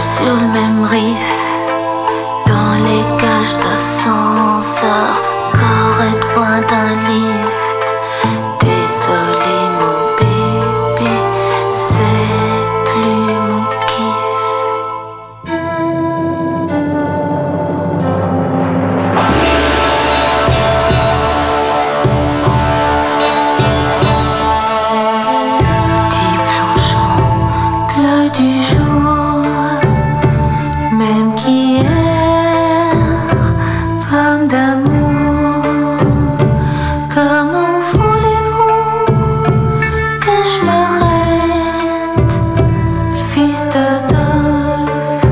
sur le même riff, dans les cages d'ascenseur, qu'aurait besoin d'un lift. Désolé mon bébé, c'est plus mon kiff. Petit plongeon, plat du jour, même qu'hier, femme d'amour, comment voulez-vous que je m'arrête, le fils d'Adolphe?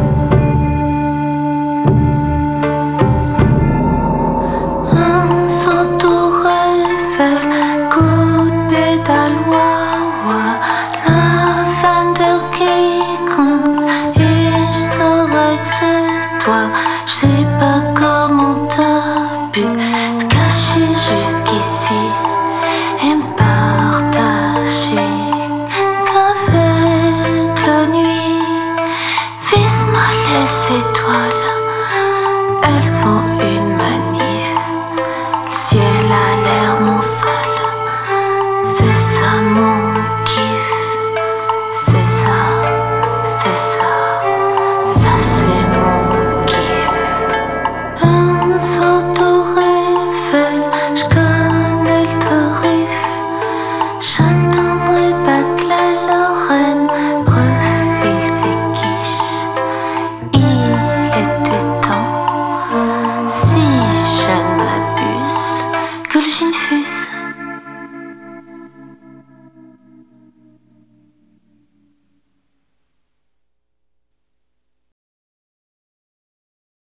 Un saut Tour Eiffel, coup de pédale, wah-wah, la Fender qui grince, et je saurais que c'est toi. Je sais pas comment t'as pu te cacher jusqu'ici et me partager qu'avec la nuit. Vise-moi les étoiles, elles sont une manif. Le ciel a l'air mon sol, c'est ça mon kiff. C'est ça, ça c'est mon kiff. Un saut Tour Eiffel, je connais le tarif. J'attendrai pas que la Lorraine refile ses quiches. Il était temps, si je ne m'abuse, que le gin fuse.